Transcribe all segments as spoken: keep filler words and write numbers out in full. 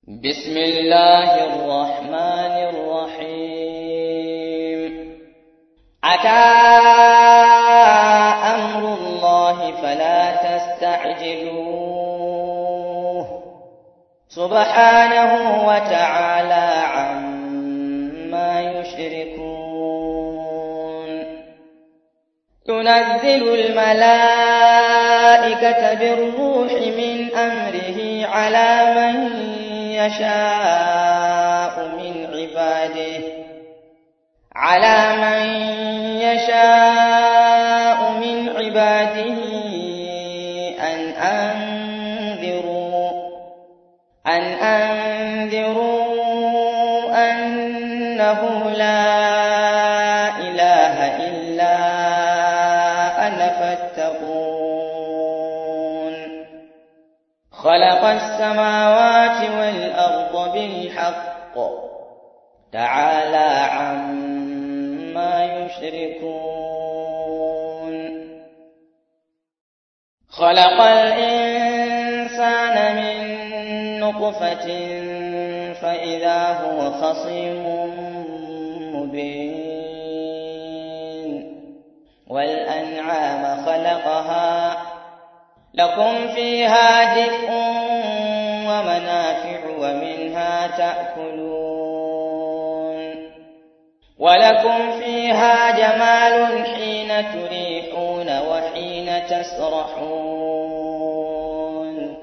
بسم الله الرحمن الرحيم أتى أمر الله فلا تستعجلوه سبحانه وتعالى عما يشركون ينزل الملائكة بالروح من أمره على من يشاء من عباده على من يشاء من عباده أن أنذروا أن أنذروا أنه لا إله إلا أنا فاتقون خلق السماوات والأرض بالحق تعالى عما يشركون خلق الإنسان من نطفة فإذا هو خصيم مبين والأنعام خلقها لكم فيها دفء ومنافع ومنها تأكلون ولكم فيها جمال حين تريحون وحين تسرحون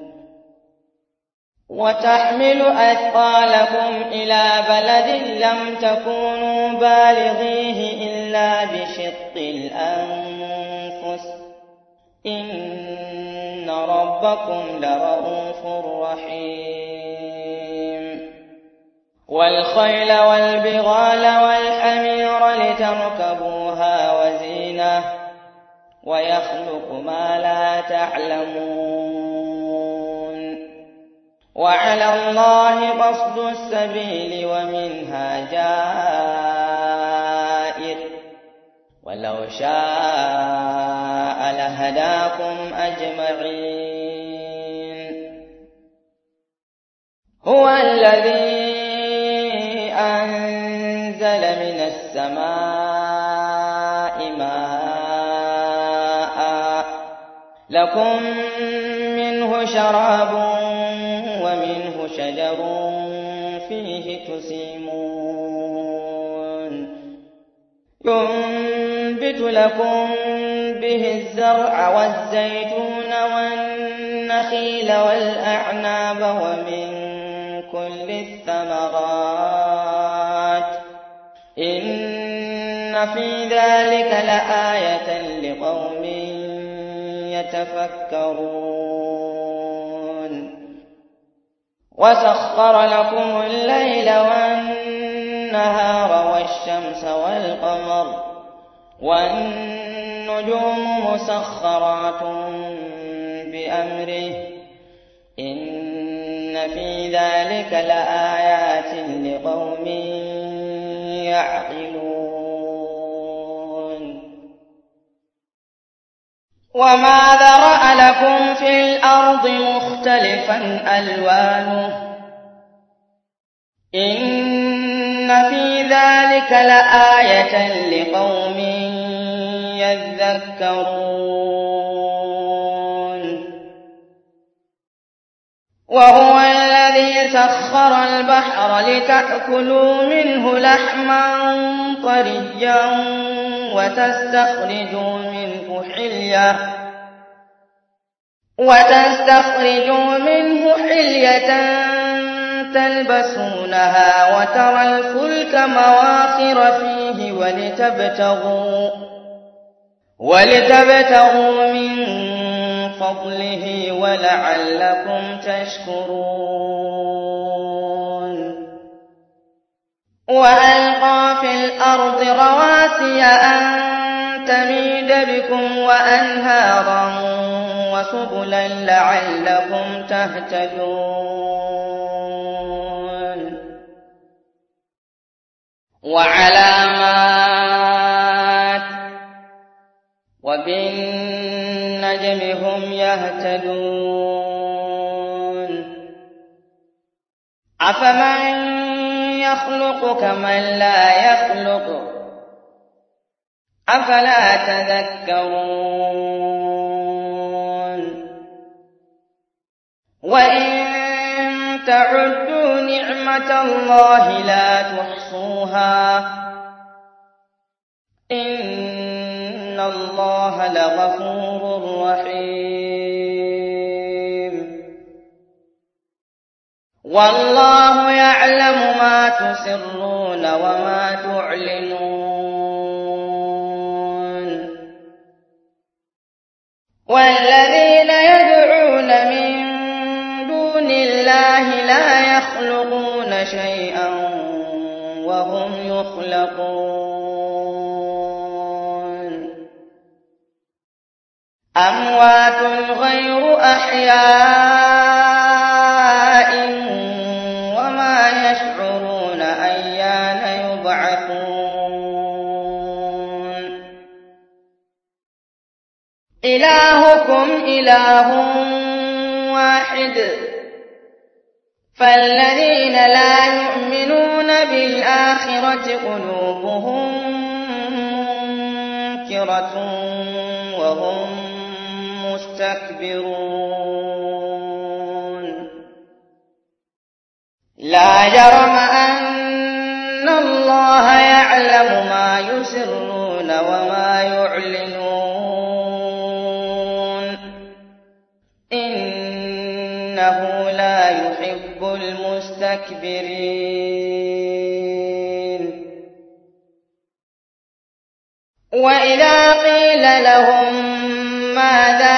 وتحمل أثقالكم إلى بلد لم تكونوا بالغيه إلا بشق الأنفس إن ربكم لرؤوف رحيم والخيل والبغال والحمير لتركبوها وزينة ويخلق ما لا تعلمون وعلى الله قصد السبيل ومنها جائر ولو شاء لهداكم أجمعين هو الذي أنزل من السماء ماء لكم منه شراب ومنه شجر فيه تسيمون ينبت لكم به الزرع والزيتون والنخيل والأعناب ومن كل الثمرات إن في ذلك لآية لقوم يتفكرون وسخر لكم الليل والنهار والشمس والقمر والنجوم مسخرات بأمره إن في ذلك لآيات لقوم يعقلون وما ذرأ لكم في الأرض مختلفا ألوانه إن في ذلك لآية لقوم يذكرون وهو الذي سخر البحر لتأكلوا منه لحما طريا وتستخرجوا منه حلية وتستخرجوا منه حلية تلبسونها وترى الفلك مواخر فيه ولتبتغوا ولتبتغوا من فضله ولعلكم تشكرون وألقى في الأرض رواسي أن تميد بكم وأنهارا وسبلا لعلكم تهتدون وعلامات وبالنجم هم يهتدون أفمن يخلق كمن لا يخلق أفلا تذكرون وإن تعدوا نعمة الله لا تحصوها إن الله لغفور رحيم والله يعلم ما تسرون وما تعلنون والذين يدعون من دون الله لا يخلقون شيئا وهم يخلقون أموات غير أحياء وما يشعرون أيان يبعثون إلهكم إله واحد فالذين لا يؤمنون بالآخرة قلوبهم منكرة وهم مستكبرون لا جرم أن الله يعلم ما يسرون وما يعلنون إنه لا يحب المستكبرين وإذا قيل لهم ماذا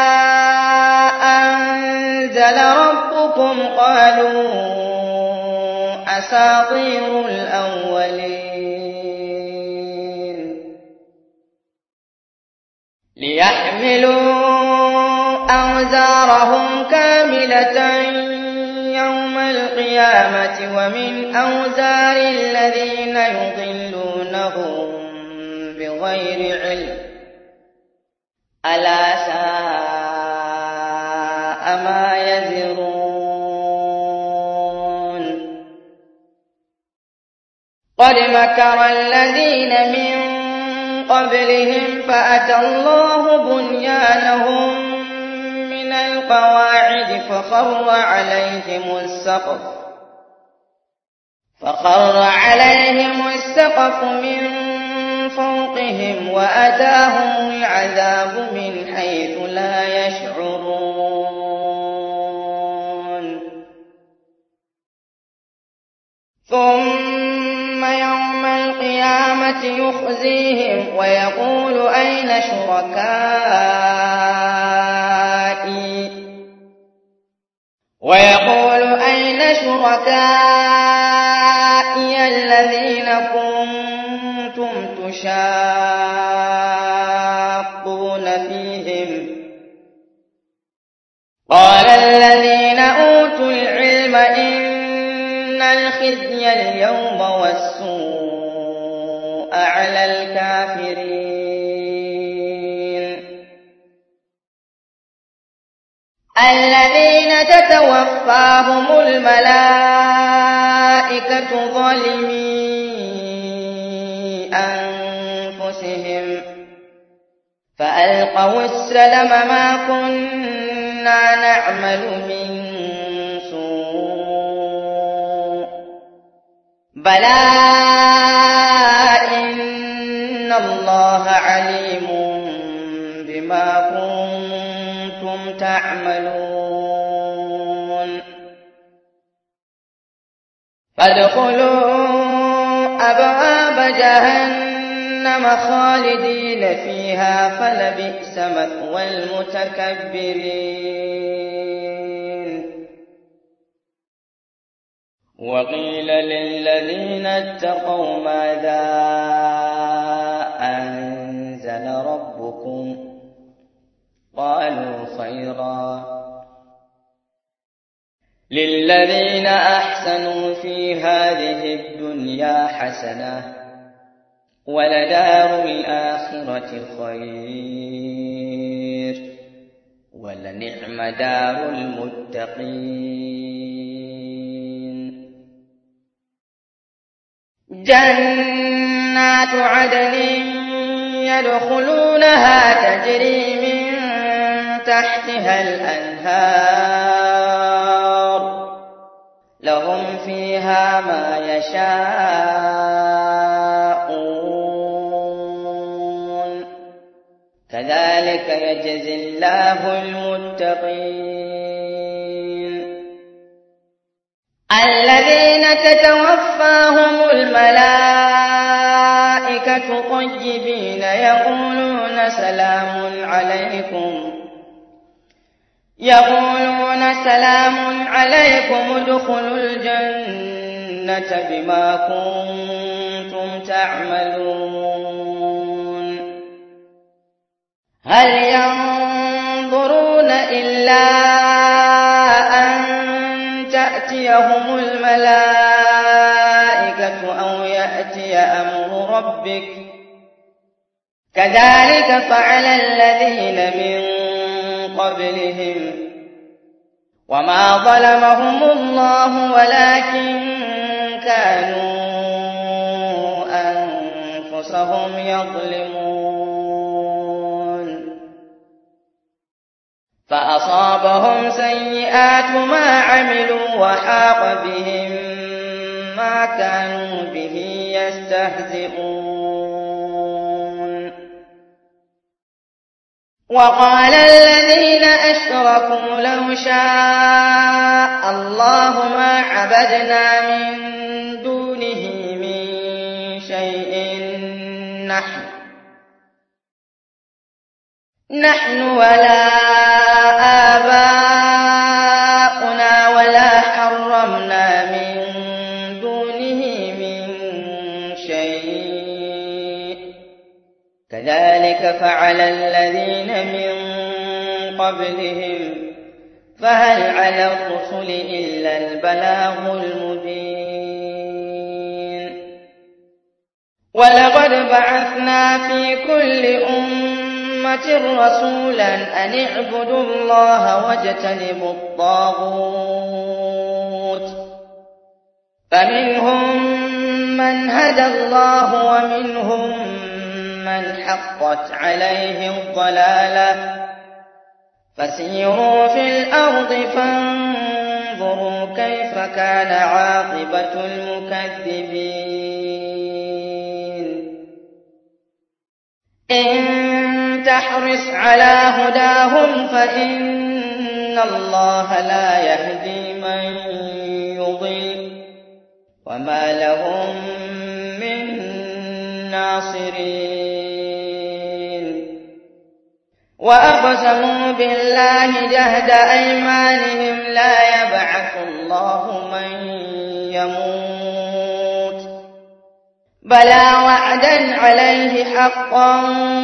أنزل ربكم قالوا أساطير الأولين ليحملوا أوزارهم كاملة يوم القيامة ومن أوزار الذين يضلونهم بغير علم ألا ساء ما يزرون قد مكر الذين من قبلهم فأتى الله بنيانهم من القواعد فخر عليهم السقف فخر عليهم السقف من فوقهم وأتاهم العذاب من حيث لا يشعرون ثم يوم القيامة يخزيهم ويقول أين شركائي ويقول أين شركائي الذين كنتم تشاقون فيهم قال الذين أوتوا العلم إن الخزي اليوم والسوء على الكافرين الذين تتوفاهم الملائكة ظالمي أنفسهم فألقوا السلم ما كنا نعمل من سوء بلى إن الله عليم بما كنتم تعملون فادخلوا أبواب جهنم خالدين فيها فلبئس مثوى المتكبرين وقيل للذين اتقوا ماذا أنزل ربكم قالوا خيرا للذين أحسنوا في هذه الدنيا حسنة ولدار الآخرة خير ولنعم دار المتقين جنات عدن يدخلونها تجري من تحتها الأنهار لهم فيها ما يشاءون كذلك يجزي الله المتقين الذين تتوفاهم الملائكة طيبين يقولون سلام عليكم يقولون سلام عليكم ادخلوا الجنة بما كنتم تعملون هل ينظرون إلا أن تأتيهم الملائكة أو يأتي أمر ربك كذلك فعل الذين من قبلهم وما ظلمهم الله ولكن كانوا أنفسهم يظلمون فأصابهم سيئات ما عملوا وحاق بهم ما كانوا به يستهزئون وقال الذين أشركوا لو شاء الله ما عبدنا من دونه من شيء نحن نحن ولا آباؤنا ولا حرمنا من دونه من شيء كذلك فعل الذين من قبلهم فهل على الرسل إلا البلاغ المبين ولقد بعثنا في كل أمة رسولا أن اعبدوا الله واجتنبوا الطاغوت فمنهم من هدى الله ومنهم من حقت عليه الضلالة فسيروا في الأرض فانظروا كيف كان عاقبة المكذبين إن تحرص على هداهم فإن الله لا يهدي من يضل وما لهم من ناصرين وأقسموا بالله جهد أيمانهم لا يبعث الله من يموت بلى وعدا عليه حقا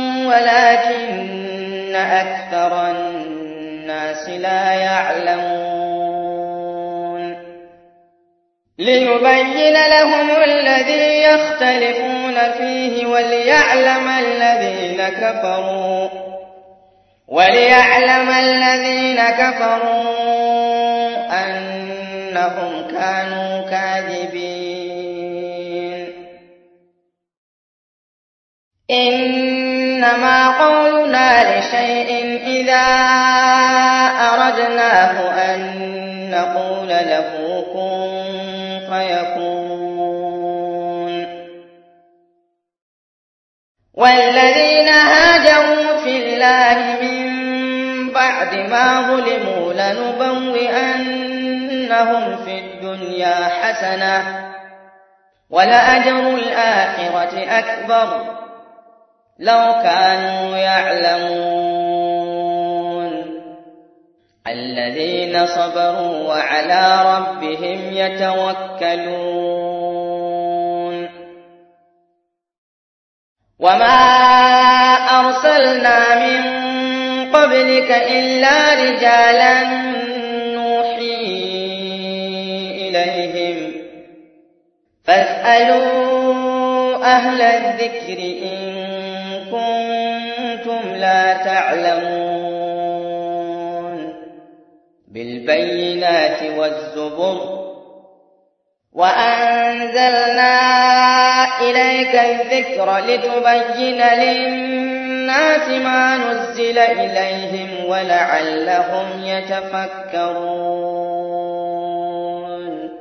ولكن أكثر الناس لا يعلمون ليبين لهم الذي يختلفون فيه وليعلم الذين كفروا وليعلم الذين كفروا أنهم كانوا كاذبين إنما قولنا لشيء إذا أردناه أن نقول له كن فيكون والذين هاجروا في الله من بعد ما ظلموا لنبوئنهم في الدنيا حسنة ولأجر الآخرة أكبر لو كانوا يعلمون الذين صبروا وعلى ربهم يتوكلون وما أرسلنا من قبلك إلا رجالا نوحي إليهم فاسألوا أهل الذكر إن كنتم لا تعلمون بالبينات والزبر وأنزلنا إليك الذكر لتبين للناس ما نزل إليهم ولعلهم يتفكرون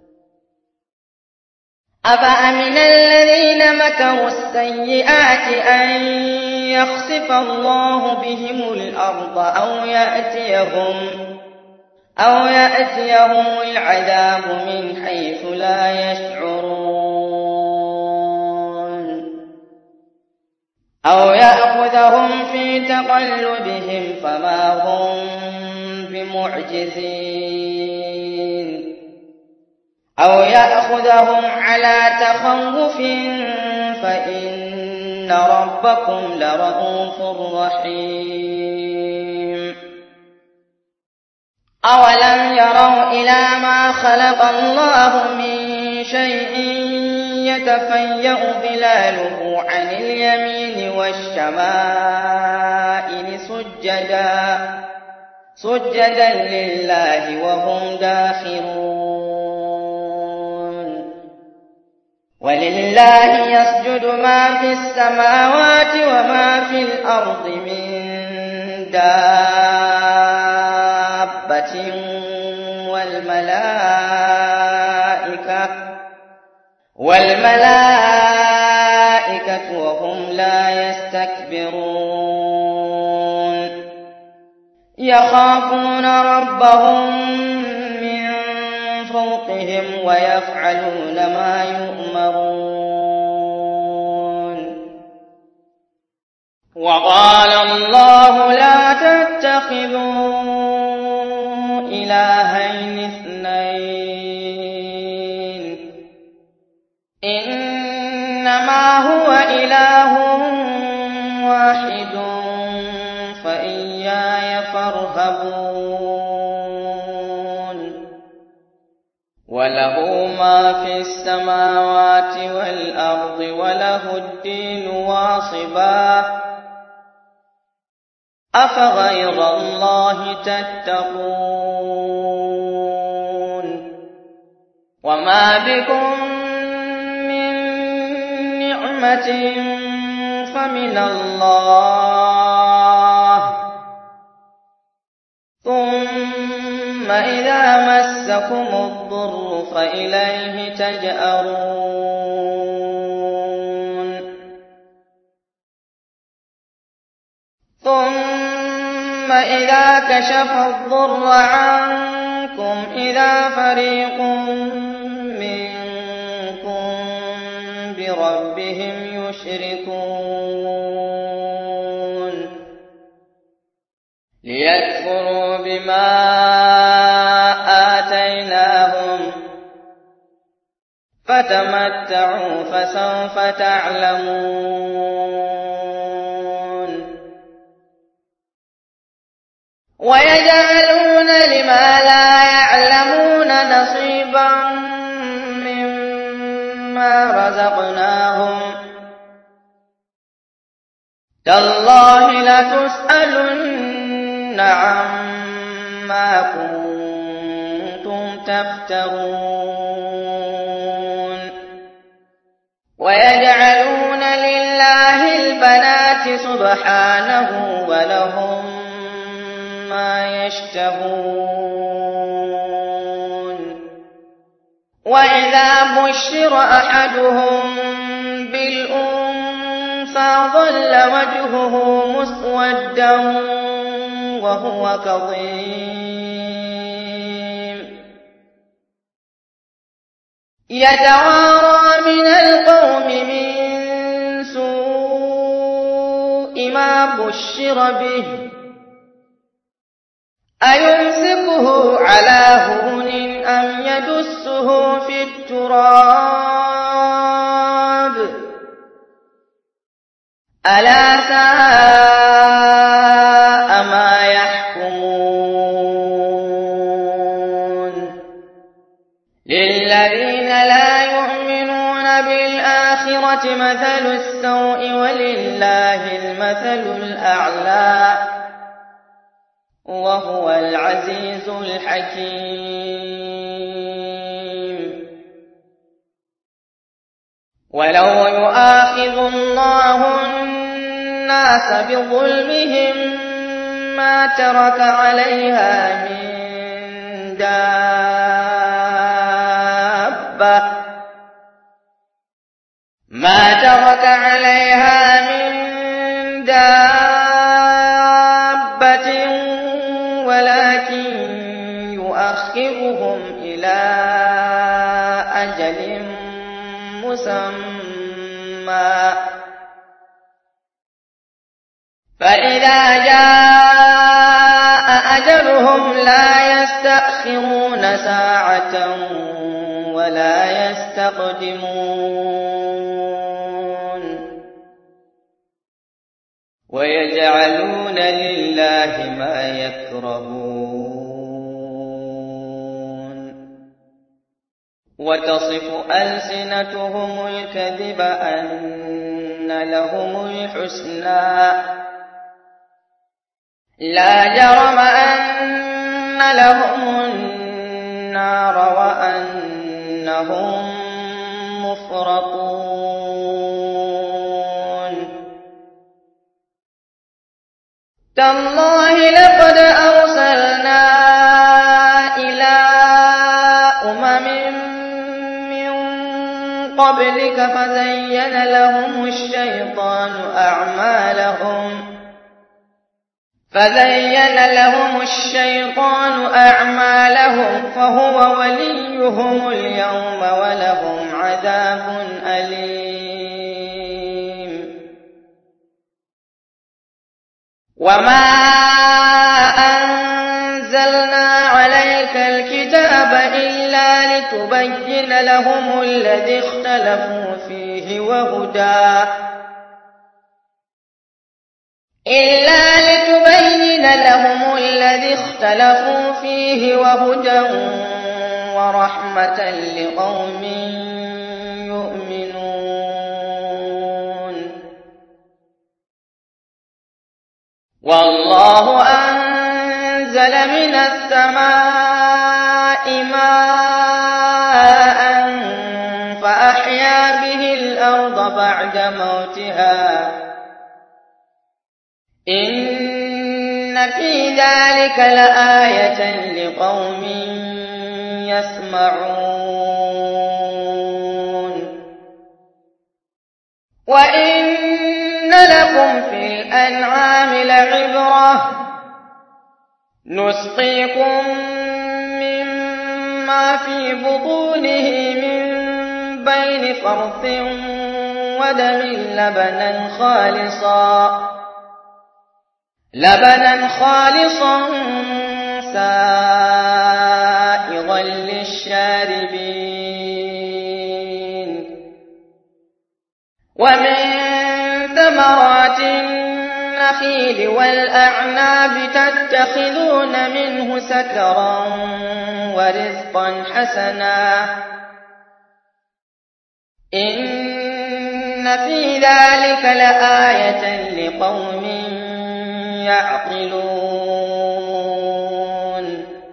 أفأمن الذين مكروا السيئات أن يخسف الله بهم الأرض أو يأتيهم أو يأتيهم العذاب من حيث لا يشعرون أو يأخذهم في تقلبهم فما هم بمعجزين أو يأخذهم على تخوف فإن ربكم لرءوف رحيم أولم يروا إلى ما خلق الله من شيء يتفيأ ظلاله عن اليمين والشمائل سجدا سجدا لله وهم داخرون ولله يسجد ما في السماوات وما في الأرض من دابة والملائكة والملائكة وهم لا يستكبرون يخافون ربهم من فوقهم ويفعلون ما يؤمرون وقال الله لا تتخذوا إلهين اثنين إنما هو إله واحد فإياي فارهبون وله ما في السماوات والأرض وله الدين واصبا أفغير الله تتقون وما بكم من نعمة فمن الله ثم إذا مسكم الضر فإليه تجأرون ثم إذا كشف الضر عنكم إذا فريق منكم بربهم يشركون ليكفروا بما آتيناهم فتمتعوا فسوف تعلمون ويجعلون لما لا يعلمون نصيبا مما رزقناهم تالله لتسألن عما كنتم تفترون ويجعلون لله البنات سبحانه ولهم ما يشتهون وإذا بشر أحدهم بالأنثى ظل وجهه مسودا وهو كظيم يتوارى من القوم من سوء ما بشر به أيمسكه على هون أم يدسه في التراب ألا ساء ما يحكمون للذين لا يؤمنون بالآخرة مثل السوء ولله المثل الأعلى وهو العزيز الحكيم ولو يؤاخذ الله الناس بظلمهم ما ترك عليها من دابة ما ترك عليها من دابة ولكن يؤخرهم إلى أجل مسمى فإذا جاء أجلهم لا يستأخرون ساعة ولا يستقدمون ويجعلون لله ما يكرهون وتصف ألسنتهم الكذب أن لهم الحسنى لا جرم أن لهم النار وأنهم مفرطون تالله لقد أرسلنا إلى أمم من قبلك فزين لهم الشيطان أعمالهم فزين لهم الشيطان أعمالهم فهو وليهم اليوم ولهم عذاب أليم وما أنزلنا عليك الكتاب إلا لتبين لهم الذي اختلفوا فيه وهدى إلا لتبين لهم الذي اختلفوا فيه وهدى ورحمة لقوم يؤمنون والله أنزل من السماء ماء فأحيا به الأرض بعد موتها إن في ذلك لآية لقوم يسمعون وإن لكم في الأنعام لعبرة نسقيكم مما في بطونه من بين فرث ودم لبنا خالصا لبنا خالصا سائغا للشاربين ومن ثمرات النخيل والأعناب تتخذون منه سكرا ورزقا حسنا إن في ذلك لآية لقوم يعقلون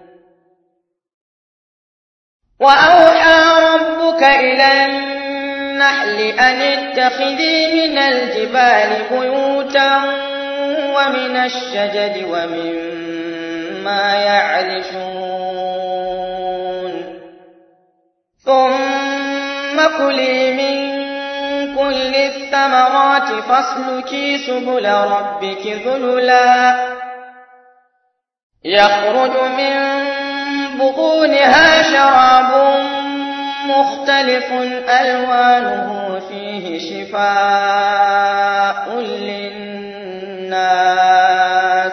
وأوحى ربك إلى النحل أن اتخذي من الجبال بيوتا ومن الشجر ومما يعرشون ثم كلي من كل الثمرات فاسلكي سبل ربك ذللا يخرج من بطونها شراب مختلف ألوانه فيه شفاء للناس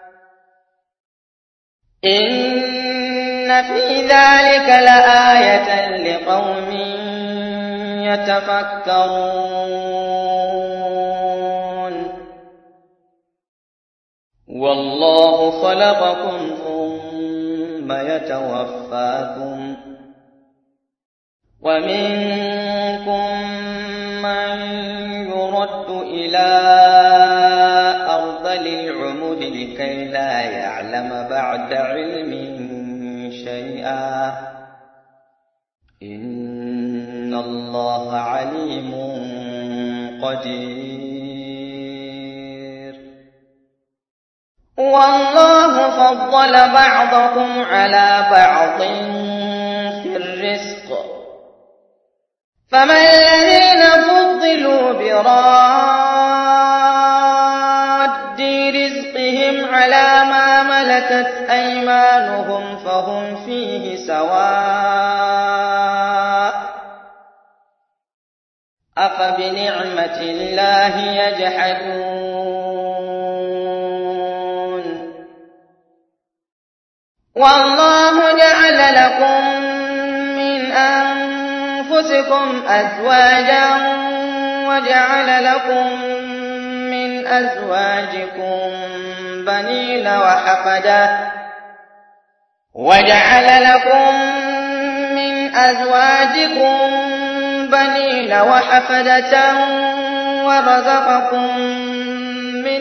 إن في ذلك لآية لقوم يتفكرون والله خلقكم ثم يتوفاكم ومنكم من يرد إلى أرذل العمر لكي لا يعلم بعد علم شيئا إن الله عليم قدير. والله فضل بعضكم على بعض في الرزق، فما الذين فضلوا براد رزقهم على ما ملكت أيمانهم فهم فيه سواء، أفبنعمة الله يجحدون. والله جعل لكم من أنفسكم أزواجا وجعل لكم من أزواجكم بنين وحفدة وجعل لكم من أزواجكم بنين وحفدة ورزقكم من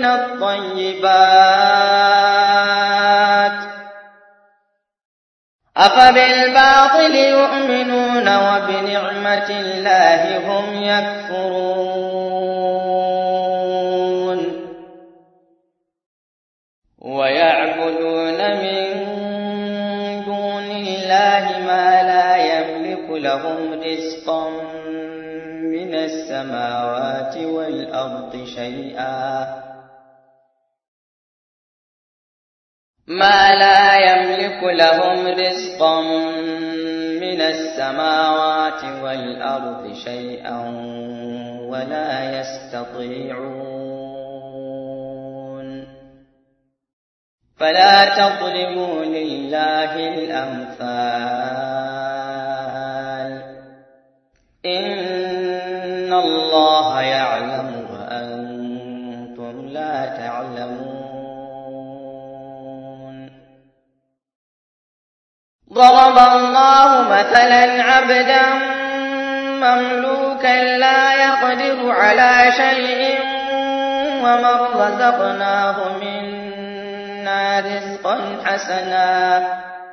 الطيبات، أفبالباطل يؤمنون وبنعمة الله هم يكفرون. ويعبدون من دون الله ما لا يملك لهم رزقا من السماوات والأرض شيئا ما لا يملك لهم رزقا من السماوات والأرض شيئا ولا يستطيعون. فلا تضربوا لله الأمثال، إن الله يعلم وأنتم لا تعلمون. ضرب الله مثلا عبدا مملوكا لا يقدر على شيء ومن رزقناه منا رزقا حسنا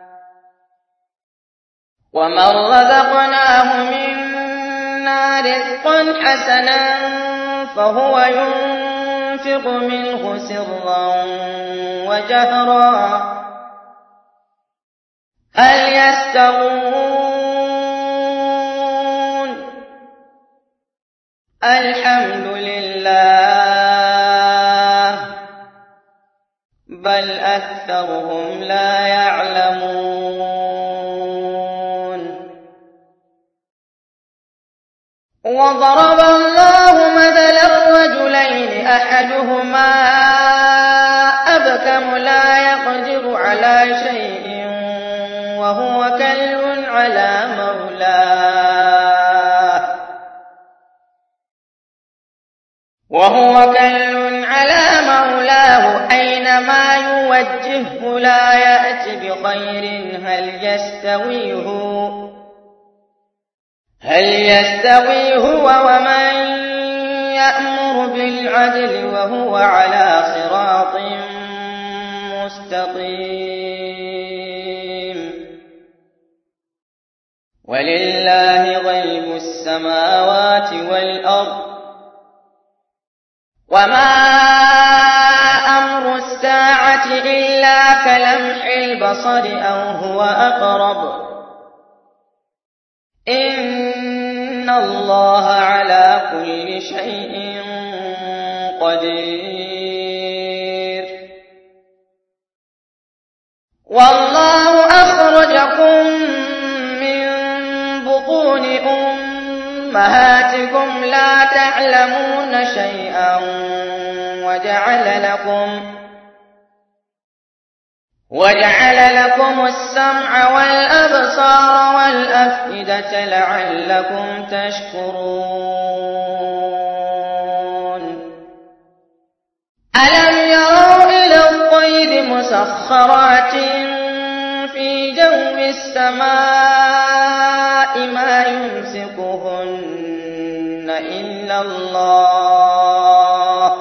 ومن رزقناه منا رزقا حسنا فهو ينفق منه سرا وجهرا هل يستوون؟ الحمد لله بل أكثرهم لا يعلمون. وضرب الله مثلا رجلين أحدهما أبكم لا يقدر على شيء وهو كل على مولاه وهو كل على مولاه أينما يوجهه لا يأتي بخير هل يستوي هو هل يستوي هو ومن يأمر بالعدل وهو على صراط مستقيم. ولله غيب السماوات والأرض وما أمر الساعة إلا كلمح البصر أو هو أقرب إن الله على كل شيء قدير. والله أخرجكم من بطون أمهاتكم لا تعلمون شيئا وجعل لكم وجعل لكم السمع والأبصار والأفئدة لعلكم تشكرون. ألم يروا إلى الطير مسخرات في جو السماء ما يمسكهن إلا الله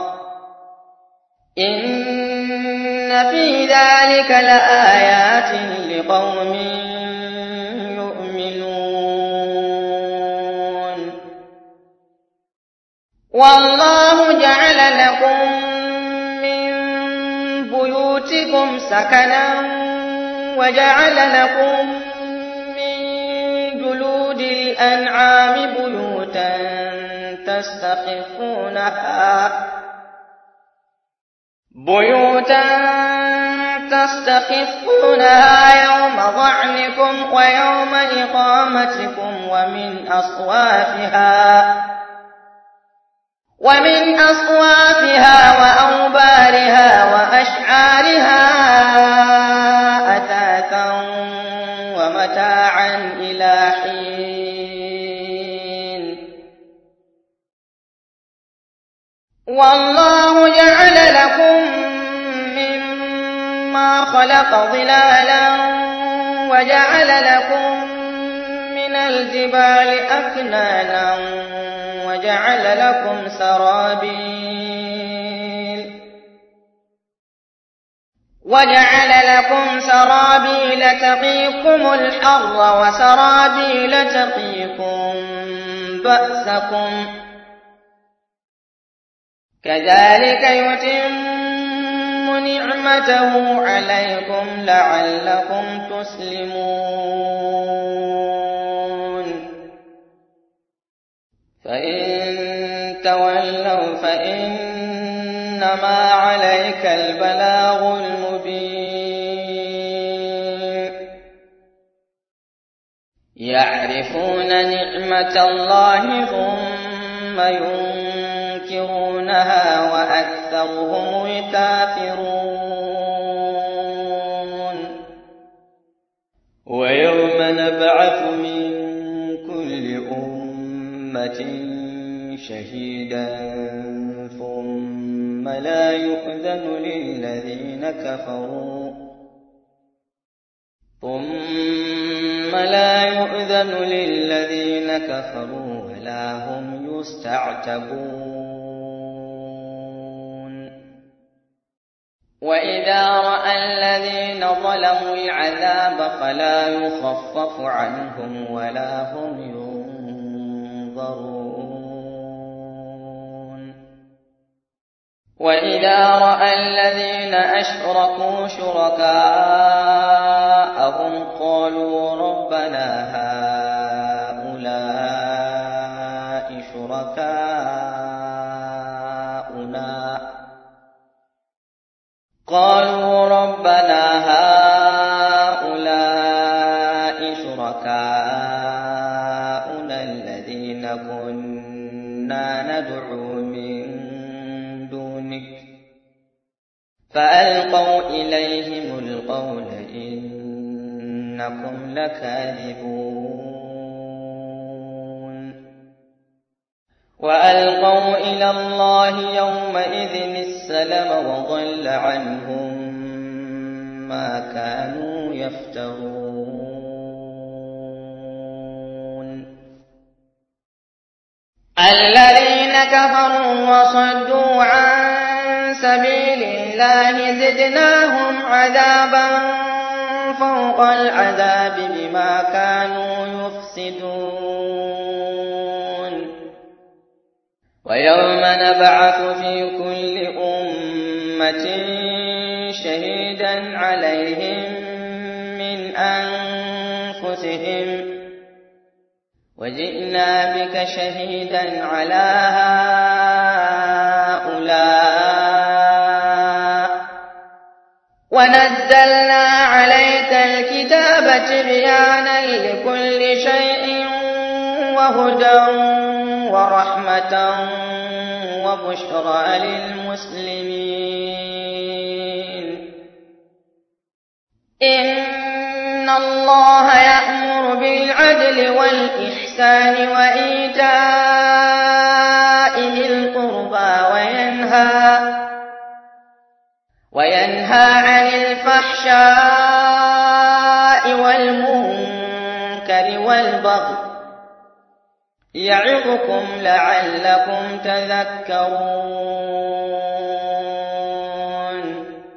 إن في ذلك لآيات لقوم يؤمنون. والله جعل لكم من بيوتكم سكنا وجعل لكم من جلود الأنعام بيوتا تستخفونها بيوتا تستخفونها يوم ظعنكم ويوم إقامتكم ومن أصوافها ومن أصوافها وأوبارها وأشعارها أثاثا ومتاعا إلى حين والله جعل لكم مما خلق ظلالا وجعل لكم من الجبال أكنانا وجعل لكم سرابيل وجعل لكم سرابيل تقيكم الحر وسرابيل تقيكم بأسكم كذلك يتم نعمته عليكم لعلكم تسلمون فإن تولوا فإنما عليك البلاغ المبين يعرفون نعمة الله ثم ينكرونها وأكثرهم الكافرون ويوم نبعث من كل أمة شهيدا ثم لا يؤذن للذين كفروا ثم لا يؤذن للذين كفروا ولا هم يستعتبون وإذا رأى الذين ظلموا العذاب فلا يخفف عنهم ولا هم ينظرون وإذا رأى الذين أشركوا شركاءهم قالوا ربنا هؤلاء شركاؤنا قالوا ربنا هؤلاء شركاؤنا الذين كنا ندعو من دونك فألقوا إليهم القول إنكم لكاذبون وألقوا إلى الله يومئذ السلم وضل عنهم ما كانوا يفترون الذين كفروا وصدوا عن سبيل الله زدناهم عذابا فوق العذاب بما كانوا يفسدون ويوم نبعث في كل أمة شهيدا عليهم من أنفسهم وجئنا بك شهيدا على هؤلاء ونزلنا عليك الكتاب تبيانا لكل شيء وهدى ورحمة وبشرى للمسلمين إن الله يأمر بالعدل والإحسان وإيتاء ذي القربى وينهى وينهى عن الفحشاء والمنكر والبغي يعظكم لعلكم تذكرون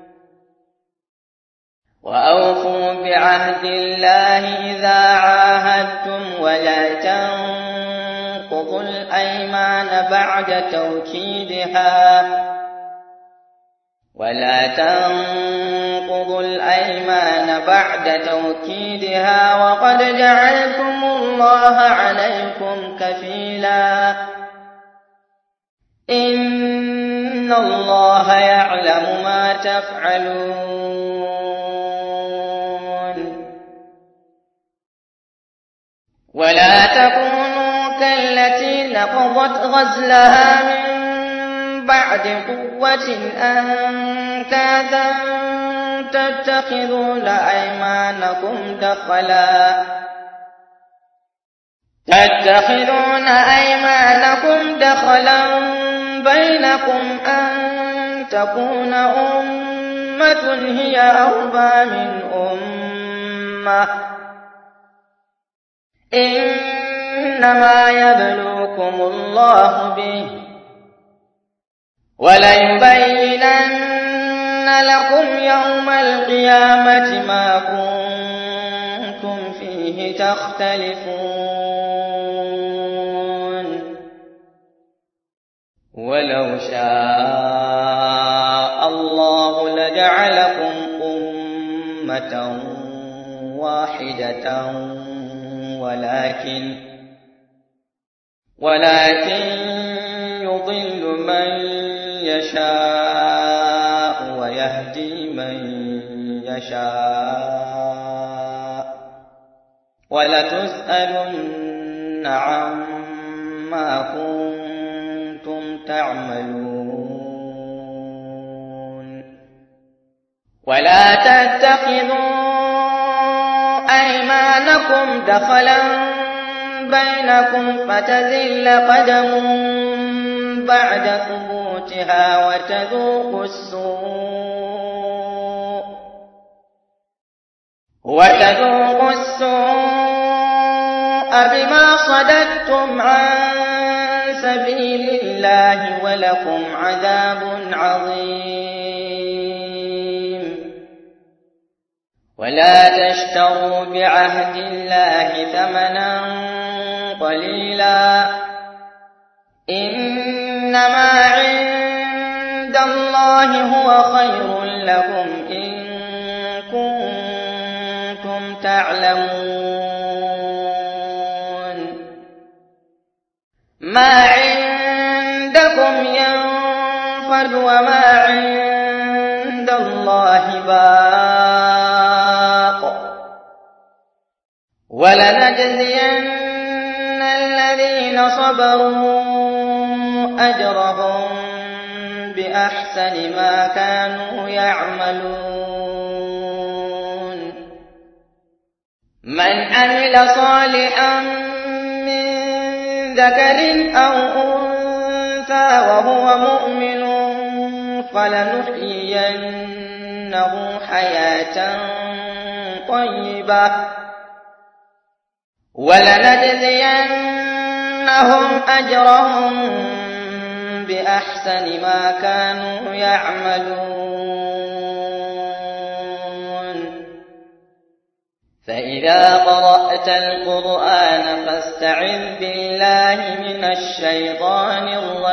وأوفوا بعهد الله إذا عاهدتم ولا تنقضوا تنقضوا الأيمان بعد توكيدها ولا تنقضوا الأيمان بعد توكيدها وقد جعلتم الله عليكم كفيلا إن الله يعلم ما تفعلون ولا تكونوا كالتي نقضت غزلها من بعد قوة أنكاثا تتخذون أيمانكم دخلا تتخذون أيمانكم دخلا بينكم أن تكون أمة هي أربى من أمة إنما يبلوكم الله به وليبينن لكم يوم القيامة ما كنتم فيه تختلفون ولو شاء الله لجعلكم أمة واحدة ولكن ولكن يضل من يشاء ويهدي من يشاء ولتسألن عما كنتم تعملون ولا تتخذوا أيمانكم دخلا بينكم فتزل قدم بعد ثبوتها وتذوقوا السوء وتذوقوا السوء بما صددتم عن سبيل الله ولكم عذاب عظيم ولا تشتروا بعهد الله ثمنا قليلا إنما عند الله هو خير لكم إن كنتم تعلمون ما عندكم ينفد وما عند الله باق ولنجزين الذين صبروا أجرهم بأحسن ما كانوا يعملون من عمل صالحا من ذكر أو أنثى وهو مؤمن فلنحيينه حياة طيبة ولنجزينهم أجرهم بأحسن ما كانوا يعملون فإذا قرأت القرآن فاستعذ بالله من الشيطان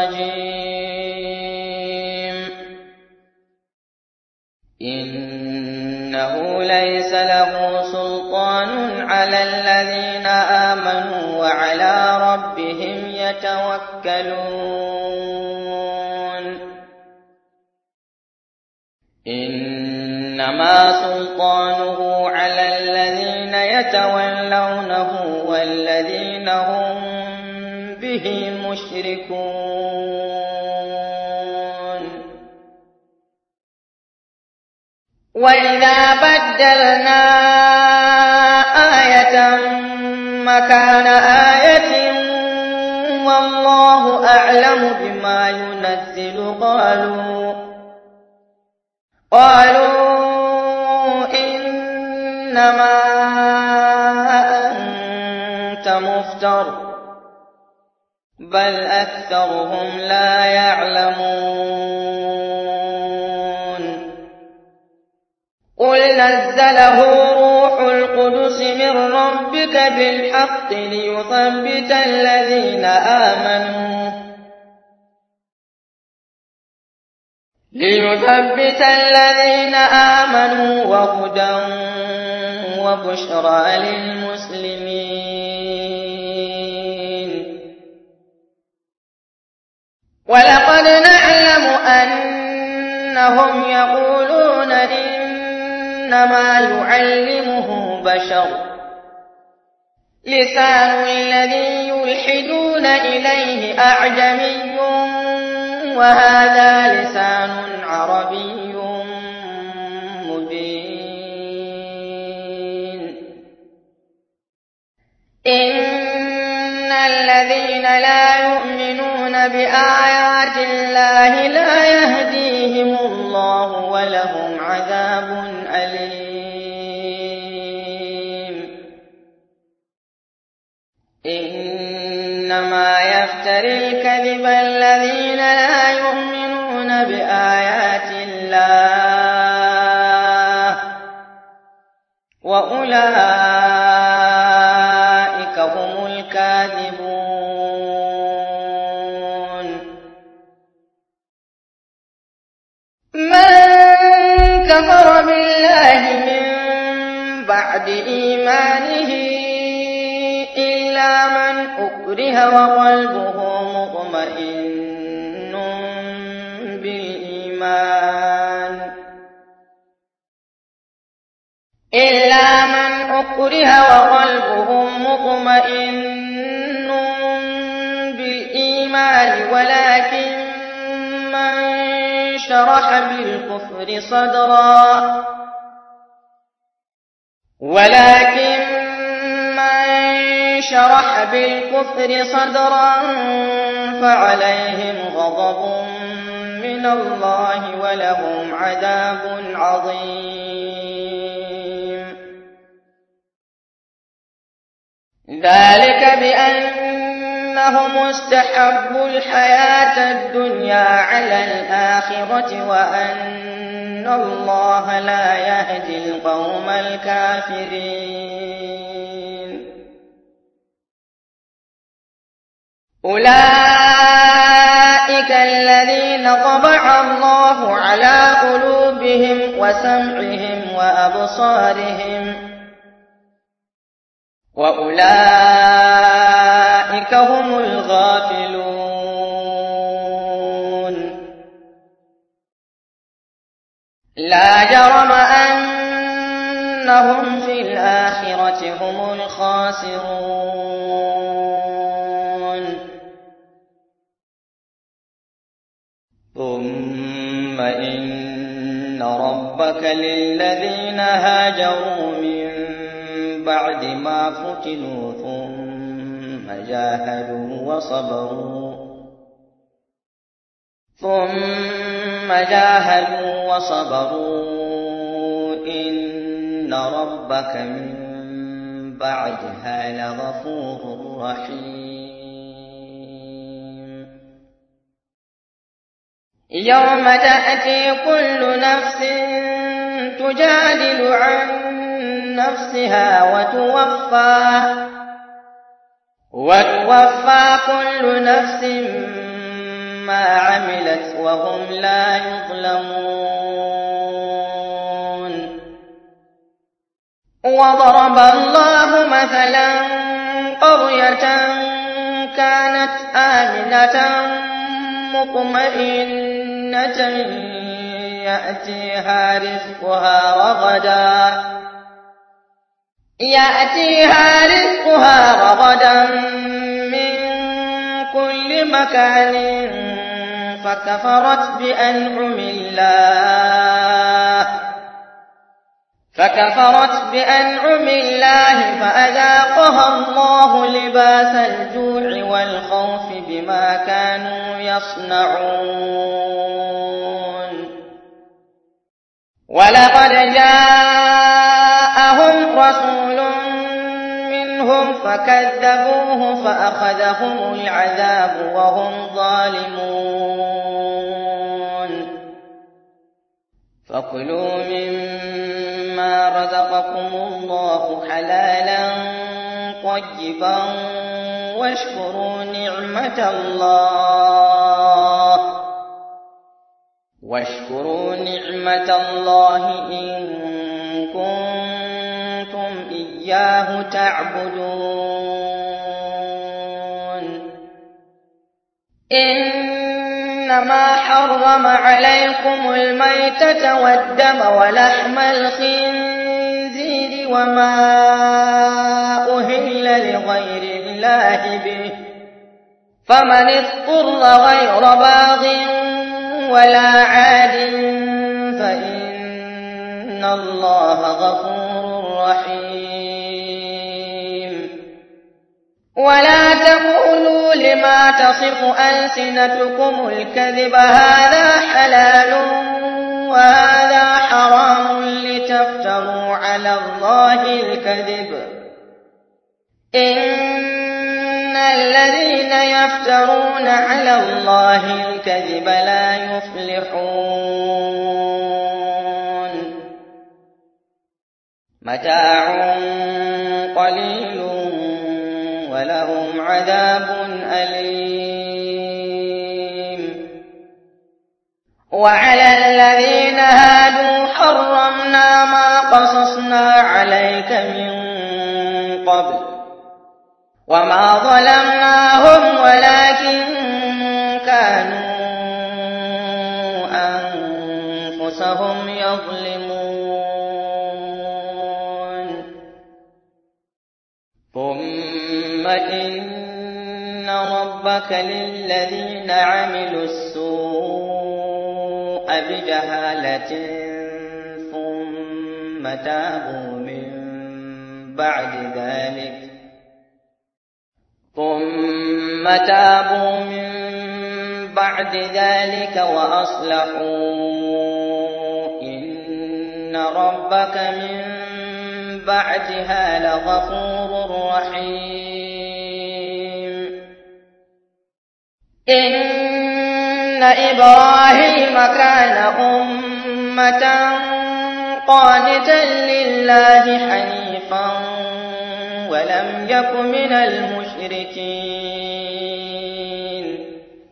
الرجيم إنه ليس له سلطان على الذين آمنوا وعلى ربهم يتوكلون إنما سلطانه على الذين يتولونه والذين هم به مشركون وإذا بدلنا آية مكان آية والله أعلم بما ينزل قالوا قالوا إنما أنت مفتر بل أكثرهم لا يعلمون قل نزله روح القدس من ربك بالحق ليثبت الذين آمنوا ليثبت الذين آمنوا وهدى وبشرى للمسلمين. ولقد نعلم أنهم يقولون إنما يعلمه بشر لسان الذي يلحدون إليه أعجمي وهذا لسان عربي مبين. إن الذين لا يؤمنون بآيات الله لا يهديهم الله ولهم عذاب أليم. إنما يفتري الكذب الذين لا يؤمنون بآيات الله وأولئك هم الكاذبون. من كفر بالله من بعد إيمانه إلا من أكره وقلبه مطمئن بالإيمان إلا من أكره وقلبه مطمئن بالإيمان ولكن من شرح بالكفر صدرا ولكن شرح بالكفر صدرا فعليهم غضب من الله ولهم عذاب عظيم. ذلك بأنهم استحبوا الحياة الدنيا على الآخرة وأن الله لا يهدي القوم الكافرين. أولئك الذين طبع الله على قلوبهم وسمعهم وأبصارهم وأولئك هم الغافلون. لا جرم أنهم في الآخرة هم الخاسرون. ثم إن ربك للذين هاجروا من بعد ما فتنوا ثم جاهدوا وصبروا ثم جاهدوا وصبروا إن ربك من بعدها لغفور رحيم. يوم تأتي كل نفس تجادل عن نفسها وتوفى وتوفى كل نفس ما عملت وهم لا يظلمون. وضرب الله مثلا قرية كانت آمنة مطمئنة يأتيها رزقها رغدا يأتيها رزقها رغدا من كل مكان فكفرت بأنعم الله فكفرت بأنعم الله فأذاقها الله لباس الجوع والخوف بما كانوا يصنعون. ولقد جاءهم رسول منهم فكذبوه فأخذهم العذاب وهم ظالمون. فكلوا مما مما رزقكم الله حلالا طيبا واشكروا نعمة الله واشكروا نعمة الله إن كنتم إياه تعبدون إنما حرم عليكم الميتة والدم ولحم الخنزير وما أهل لغير الله به فمن اضطر غير باغ ولا عاد فإن الله غفور رحيم ولا تقولوا لما تصف ألسنتكم الكذب هذا حلال وهذا حرام لتفتروا على الله الكذب إن الذين يفترون على الله الكذب لا يفلحون متاع قليل ولهم عذاب أليم وعلى الذين هادوا حرمنا ما قصصنا عليك من قبل وما ظلمناهم ولكن كانوا أنفسهم يظلمون ثم إن ربك للذين عملوا السوء بجهالة ثم تابوا من بعد ذلك ثم تابوا من بعد ذلك وأصلحوا إن ربك من بعدها لغفور رحيم إن إبراهيم كان أمة قانتا لله حنيفا ولم يك من المشركين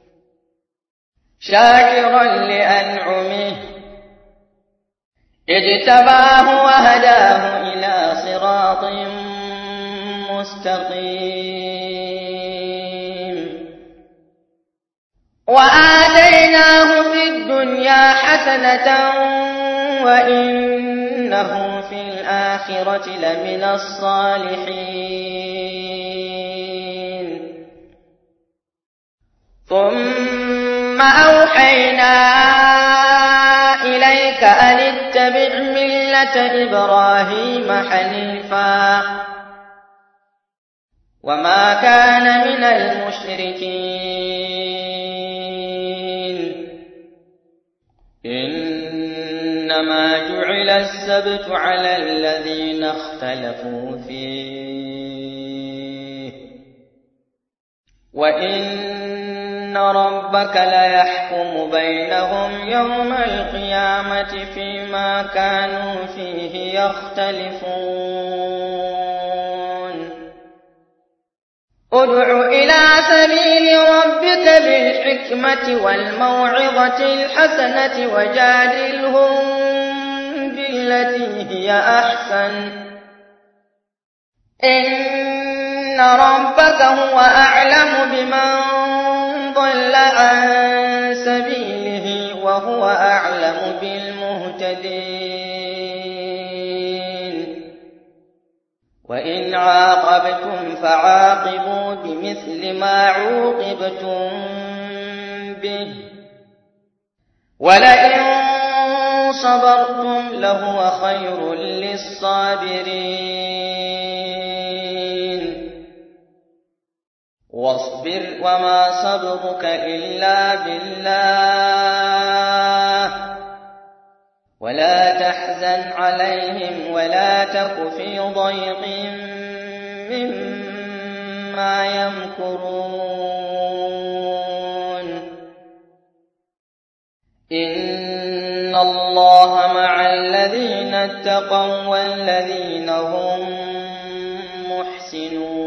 شاكرا لأنعمه اجتباه وهداه إلى صراط مستقيم وآتيناه في الدنيا حسنة وإنه في الآخرة لمن الصالحين ثم أوحينا إليك أن اتبع ملة إبراهيم حنيفا وما كان من المشركين إنما جعل السبت على الذين اختلفوا فيه وإن ربك ليحكم بينهم يوم القيامة فيما كانوا فيه يختلفون ادع إلى سبيل ربك بالحكمة والموعظة الحسنة وجادلهم بالتي هي أحسن إن ربك هو أعلم بمن ضل عن سبيله وهو أعلم بالمهتدين وإن عاقبتم فعاقبوا بمثل ما عوقبتم به ولئن صبرتم لهو خير للصابرين واصبر وما صبرك إلا بالله ولا تحزن عليهم ولا تك في ضيق مما يمكرون إن الله مع الذين اتقوا والذين هم محسنون.